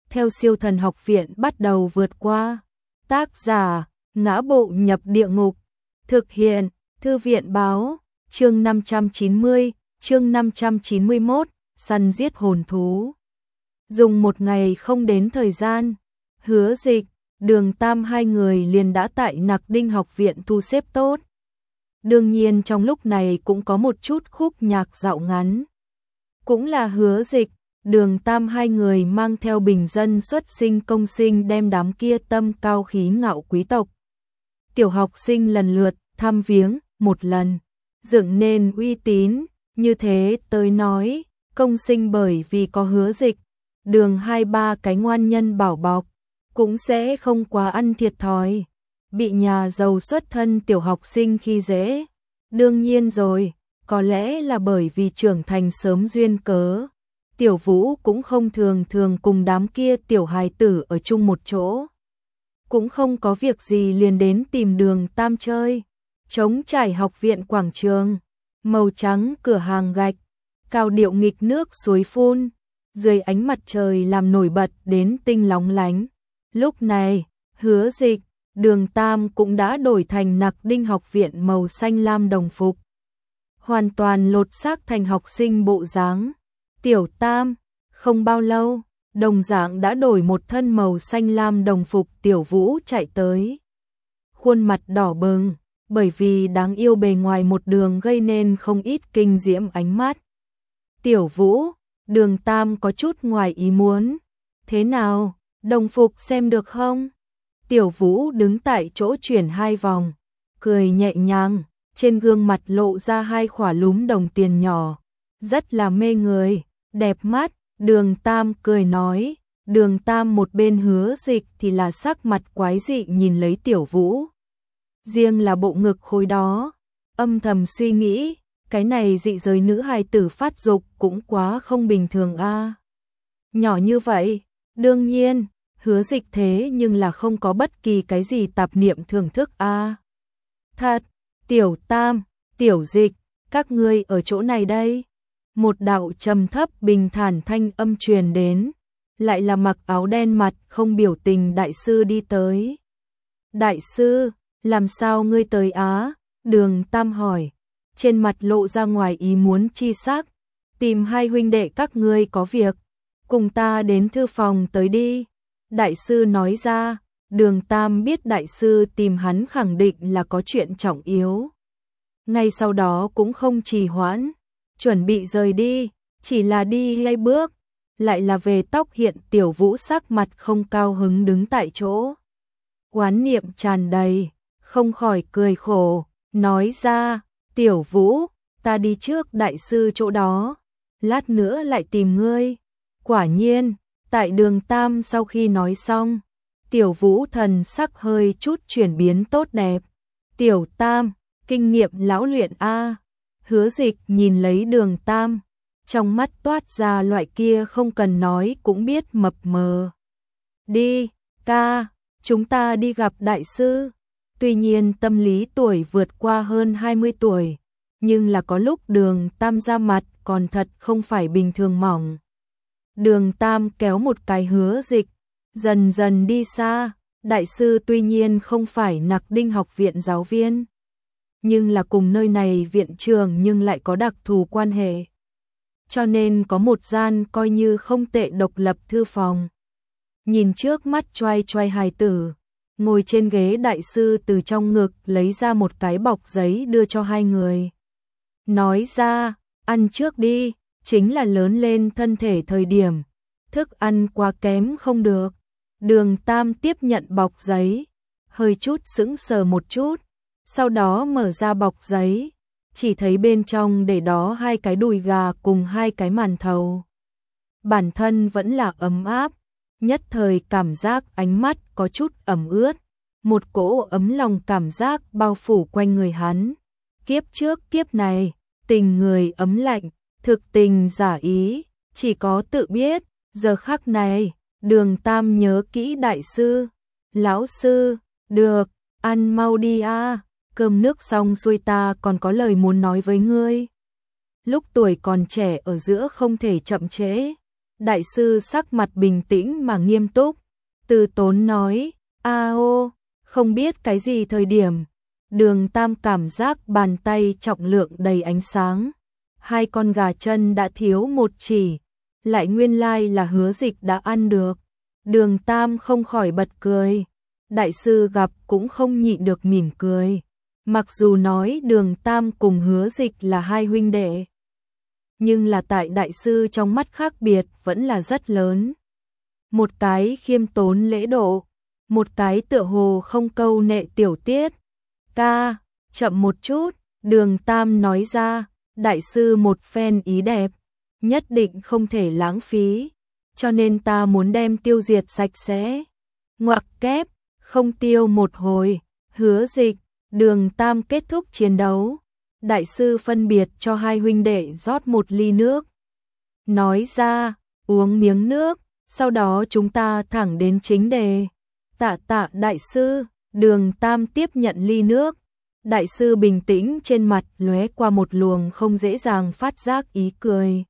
theo Siêu Thần Học Viện bắt đầu vượt qua. Tác giả: Ngã Bộ Nhập Địa Ngục. Thực hiện: Thư viện báo. Chương 590, chương 591, săn giết hồn thú. Dùng một ngày không đến thời gian, Hứa Dịch, Đường Tam hai người liền đã tại Nặc Đinh Học Viện thu xếp tốt. Đương nhiên trong lúc này cũng có một chút khúc nhạc dạo ngắn. Cũng là Hứa Dịch, Đường Tam hai người mang theo bình dân xuất sinh công sinh đem đám kia tâm cao khí ngạo quý tộc. Tiểu học sinh lần lượt thăm viếng một lần, dựng nên uy tín, như thế tới nói, công sinh bởi vì có Hứa Dịch, Đường hai ba cái ngoan nhân bảo bọc, cũng sẽ không quá ăn thiệt thòi, bị nhà giàu xuất thân tiểu học sinh khi dễ. Đương nhiên rồi, có lẽ là bởi vì trưởng thành sớm duyên cớ, Tiểu Vũ cũng không thường cùng đám kia tiểu hài tử ở chung một chỗ. Cũng không có việc gì liền đến tìm Đường Tam chơi. Trống trải học viện quảng trường, màu trắng cửa hàng gạch, cao điệu nghịch nước suối phun, dưới ánh mặt trời làm nổi bật đến tinh lóng lánh. Lúc này, Hứa Dịch, Đường Tam cũng đã đổi thành Nặc Đinh Học Viện màu xanh lam đồng phục. Hoàn toàn lột xác thành học sinh bộ dáng. Tiểu Tam, không bao lâu, đồng dạng đã đổi một thân màu xanh lam đồng phục. Tiểu Vũ chạy tới. Khuôn mặt đỏ bừng, bởi vì đáng yêu bề ngoài một đường gây nên không ít kinh diễm ánh mắt. Tiểu Vũ, Đường Tam có chút ngoài ý muốn. Thế nào, đồng phục xem được không? Tiểu Vũ đứng tại chỗ chuyển hai vòng, cười nhẹ nhàng, trên gương mặt lộ ra hai khỏa lúm đồng tiền nhỏ, rất là mê người, đẹp mắt. Đường Tam cười nói. Đường Tam một bên Hứa Dịch thì là sắc mặt quái dị nhìn lấy Tiểu Vũ. Riêng là bộ ngực khối đó, âm thầm suy nghĩ, cái này dị giới nữ hài tử phát dục cũng quá không bình thường a. Nhỏ như vậy, đương nhiên, Hứa Dịch thế nhưng là không có bất kỳ cái gì tạp niệm thưởng thức a. Thật, Tiểu Tam, Tiểu Dịch, các ngươi ở chỗ này đây. Một đạo trầm thấp bình thản thanh âm truyền đến, lại là mặc áo đen mặt không biểu tình đại sư đi tới. Đại sư, làm sao ngươi tới á? Đường Tam hỏi, trên mặt lộ ra ngoài ý muốn chi sắc. Tìm hai huynh đệ các ngươi có việc, cùng ta đến thư phòng tới đi. Đại sư nói ra. Đường Tam biết đại sư tìm hắn khẳng định là có chuyện trọng yếu. Ngay sau đó cũng không trì hoãn, chuẩn bị rời đi, chỉ là đi ngay bước, lại là về tóc hiện. Tiểu Vũ sắc mặt không cao hứng đứng tại chỗ, oán niệm tràn đầy, không khỏi cười khổ, nói ra, Tiểu Vũ, ta đi trước đại sư chỗ đó, lát nữa lại tìm ngươi. Quả nhiên, tại Đường Tam sau khi nói xong, Tiểu Vũ thần sắc hơi chút chuyển biến tốt đẹp. Tiểu Tam, kinh nghiệm lão luyện a. Hứa Dịch nhìn lấy Đường Tam, trong mắt toát ra loại kia không cần nói cũng biết mập mờ. Đi, ca, chúng ta đi gặp đại sư. Tuy nhiên tâm lý tuổi vượt qua hơn 20 tuổi, nhưng là có lúc Đường Tam ra mặt còn thật không phải bình thường mỏng. Đường Tam kéo một cái Hứa Dịch, dần dần đi xa. Đại sư tuy nhiên không phải Nặc Đinh Học Viện giáo viên, nhưng là cùng nơi này viện trường nhưng lại có đặc thù quan hệ. Cho nên có một gian coi như không tệ độc lập thư phòng. Nhìn trước mắt choai choai hài tử, ngồi trên ghế, đại sư từ trong ngực lấy ra một cái bọc giấy đưa cho hai người. Nói ra, ăn trước đi, chính là lớn lên thân thể thời điểm, thức ăn quá kém không được. Đường Tam tiếp nhận bọc giấy, hơi chút sững sờ một chút, sau đó mở ra bọc giấy, chỉ thấy bên trong để đó hai cái đùi gà cùng hai cái màn thầu. Bản thân vẫn là ấm áp, nhất thời cảm giác ánh mắt có chút ẩm ướt, một cỗ ấm lòng cảm giác bao phủ quanh người hắn. Kiếp trước kiếp này, tình người ấm lạnh, thực tình giả ý, chỉ có tự biết. Giờ khắc này, Đường Tam nhớ kỹ đại sư. Lão sư, được, ăn mau đi a, cơm nước xong xuôi ta còn có lời muốn nói với ngươi. Lúc tuổi còn trẻ ở giữa không thể chậm trễ. Đại sư sắc mặt bình tĩnh mà nghiêm túc, từ tốn nói, ô, không biết cái gì thời điểm. Đường Tam cảm giác bàn tay trọng lượng đầy ánh sáng. Hai con gà chân đã thiếu một chỉ, lại nguyên lai là Hứa Dịch đã ăn được. Đường Tam không khỏi bật cười. Đại sư gặp cũng không nhịn được mỉm cười. Mặc dù nói Đường Tam cùng Hứa Dịch là hai huynh đệ, nhưng là tại đại sư trong mắt khác biệt vẫn là rất lớn. Một cái khiêm tốn lễ độ, một cái tựa hồ không câu nệ tiểu tiết. Ca, chậm một chút, Đường Tam nói ra, đại sư một phen ý đẹp, nhất định không thể lãng phí, cho nên ta muốn đem tiêu diệt sạch sẽ. Ngoặc kép, không tiêu một hồi, Hứa Dịch, Đường Tam kết thúc chiến đấu. Đại sư phân biệt cho hai huynh đệ rót một ly nước. Nói ra, uống miếng nước, sau đó chúng ta thẳng đến chính đề. Tạ tạ đại sư, Đường Tam tiếp nhận ly nước. Đại sư bình tĩnh trên mặt lóe qua một luồng không dễ dàng phát giác ý cười.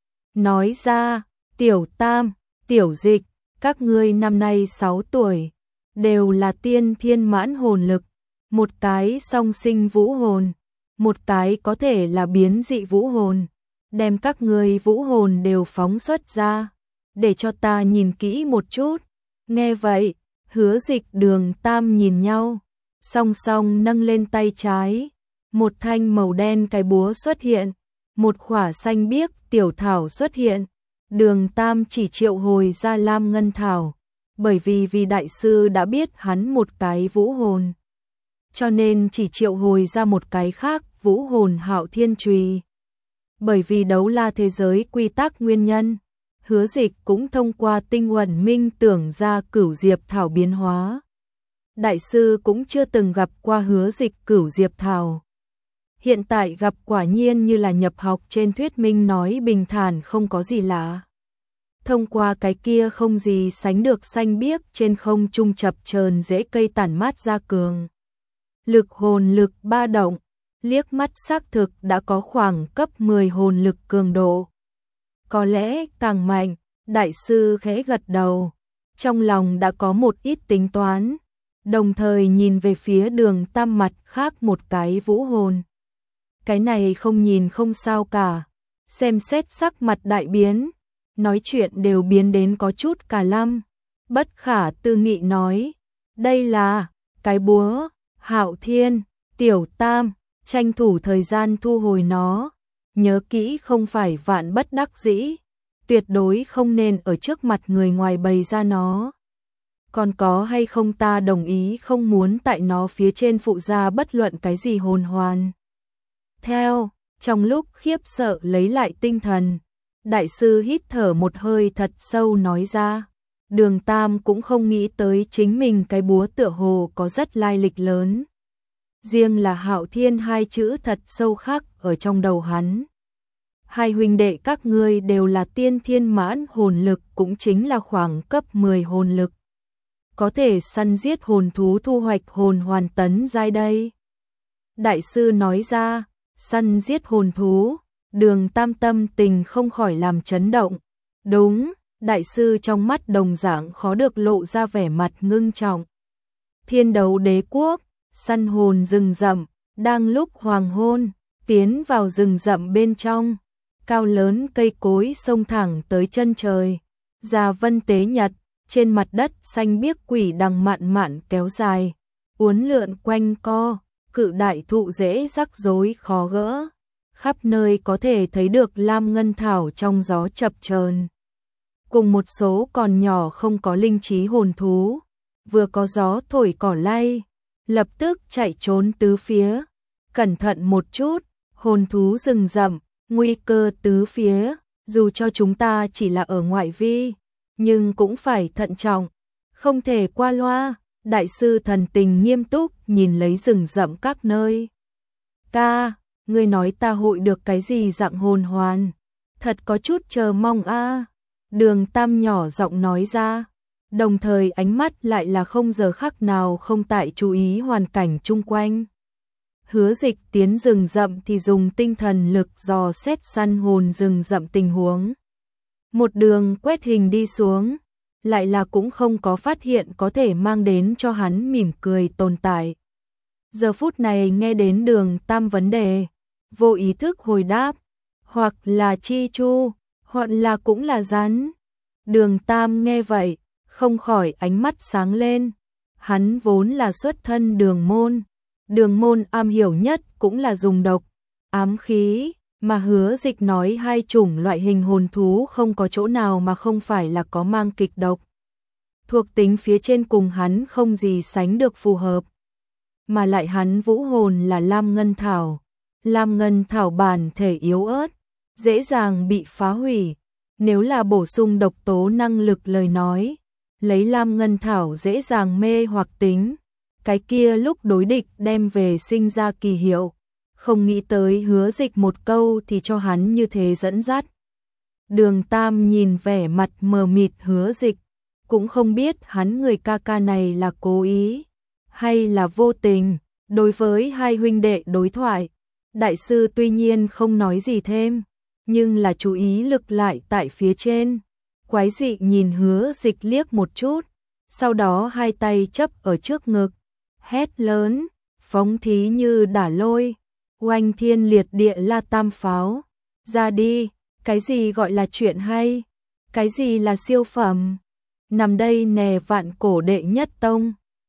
Nói ra, Tiểu Tam, Tiểu Dịch, các ngươi năm nay 6 tuổi, đều là tiên thiên mãn hồn lực, một cái song sinh vũ hồn, một cái có thể là biến dị vũ hồn, đem các ngươi vũ hồn đều phóng xuất ra, để cho ta nhìn kỹ một chút. Nghe vậy, Hứa Dịch Đường Tam nhìn nhau, song song nâng lên tay trái, một thanh màu đen cái búa xuất hiện, một khỏa xanh biếc tiểu thảo xuất hiện. Đường Tam chỉ triệu hồi ra Lam Ngân Thảo, bởi vì đại sư đã biết hắn một cái vũ hồn, cho nên chỉ triệu hồi ra một cái khác, vũ hồn Hạo Thiên Chùy. Bởi vì đấu la thế giới quy tắc nguyên nhân, Hứa Dịch cũng thông qua tinh uẩn minh tưởng ra Cửu Diệp Thảo biến hóa. Đại sư cũng chưa từng gặp qua Hứa Dịch Cửu Diệp Thảo. Hiện tại gặp quả nhiên như là nhập học trên thuyết minh nói bình thản không có gì lạ. Thông qua cái kia không gì sánh được xanh biếc trên không trung chập chờn rễ cây tản mát ra cường lực hồn lực ba động, liếc mắt xác thực đã có khoảng cấp 10 hồn lực cường độ. Có lẽ càng mạnh, đại sư khẽ gật đầu, trong lòng đã có một ít tính toán, đồng thời nhìn về phía Đường Tam mặt khác một cái vũ hồn. Cái này không nhìn không sao cả, xem xét sắc mặt đại biến, nói chuyện đều biến đến có chút cả lăm. Bất khả tư nghị nói, đây là cái búa Hạo Thiên. Tiểu Tam, tranh thủ thời gian thu hồi nó, nhớ kỹ không phải vạn bất đắc dĩ, tuyệt đối không nên ở trước mặt người ngoài bày ra nó. Còn có hay không ta đồng ý không muốn tại nó phía trên phụ ra bất luận cái gì hồn hoàn. Theo, trong lúc khiếp sợ lấy lại tinh thần, đại sư hít thở một hơi thật sâu nói ra. Đường Tam cũng không nghĩ tới chính mình cái búa tựa hồ có rất lai lịch lớn. Riêng là Hạo Thiên hai chữ thật sâu khắc ở trong đầu hắn. Hai huynh đệ các ngươi đều là tiên thiên mãn hồn lực, cũng chính là khoảng cấp 10 hồn lực. Có thể săn giết hồn thú thu hoạch hồn hoàn tấn giai đây. Đại sư nói ra, săn giết hồn thú, Đường Tam tâm tình không khỏi làm chấn động. Đúng, đại sư trong mắt đồng dạng khó được lộ ra vẻ mặt ngưng trọng. Thiên Đấu Đế Quốc, săn hồn rừng rậm, đang lúc hoàng hôn, tiến vào rừng rậm bên trong, cao lớn cây cối xông thẳng tới chân trời. Già Vân Tế Nhật, trên mặt đất xanh biếc quỷ đằng mạn mạn kéo dài, uốn lượn quanh co, cự đại thụ rễ rắc rối khó gỡ, khắp nơi có thể thấy được lam ngân thảo trong gió chập chờn. Cùng một số còn nhỏ không có linh trí hồn thú, vừa có gió thổi cỏ lay, lập tức chạy trốn tứ phía. Cẩn thận một chút, hồn thú rừng rậm, nguy cơ tứ phía, dù cho chúng ta chỉ là ở ngoại vi, nhưng cũng phải thận trọng, không thể qua loa. Đại sư thần tình nghiêm túc nhìn lấy rừng rậm các nơi. Ca, ngươi nói ta hội được cái gì dạng hồn hoàn? Thật có chút chờ mong a. Đường Tam nhỏ giọng nói ra, đồng thời ánh mắt lại là không giờ khắc nào không tại chú ý hoàn cảnh chung quanh. Hứa Dịch tiến rừng rậm thì dùng tinh thần lực dò xét săn hồn rừng rậm tình huống. Một đường quét hình đi xuống, lại là cũng không có phát hiện có thể mang đến cho hắn mỉm cười tồn tại. Giờ phút này nghe đến Đường Tam vấn đề, vô ý thức hồi đáp, hoặc là Chi Chu, hoặc là cũng là rắn. Đường Tam nghe vậy, không khỏi ánh mắt sáng lên. Hắn vốn là xuất thân Đường môn am hiểu nhất cũng là dùng độc, ám khí, mà Hứa Dịch nói hai chủng loại hình hồn thú không có chỗ nào mà không phải là có mang kịch độc. Thuộc tính phía trên cùng hắn không gì sánh được phù hợp. Mà lại hắn vũ hồn là Lam Ngân Thảo. Lam Ngân Thảo bản thể yếu ớt, dễ dàng bị phá hủy. Nếu là bổ sung độc tố năng lực lời nói, lấy Lam Ngân Thảo dễ dàng mê hoặc tính. Cái kia lúc đối địch đem về sinh ra kỳ hiệu. Không nghĩ tới Hứa Dịch một câu thì cho hắn như thế dẫn dắt. Đường Tam nhìn vẻ mặt mờ mịt Hứa Dịch, cũng không biết hắn người ca ca này là cố ý hay là vô tình. Đối với hai huynh đệ đối thoại, đại sư tuy nhiên không nói gì thêm, nhưng là chú ý lực lại tại phía trên. Quái dị nhìn Hứa Dịch liếc một chút, sau đó hai tay chấp ở trước ngực, hét lớn, phóng thí như đả lôi, oanh thiên liệt địa la tam pháo, ra đi. Cái gì gọi là chuyện hay, cái gì là siêu phẩm, nằm đây nè vạn cổ đệ nhất tông.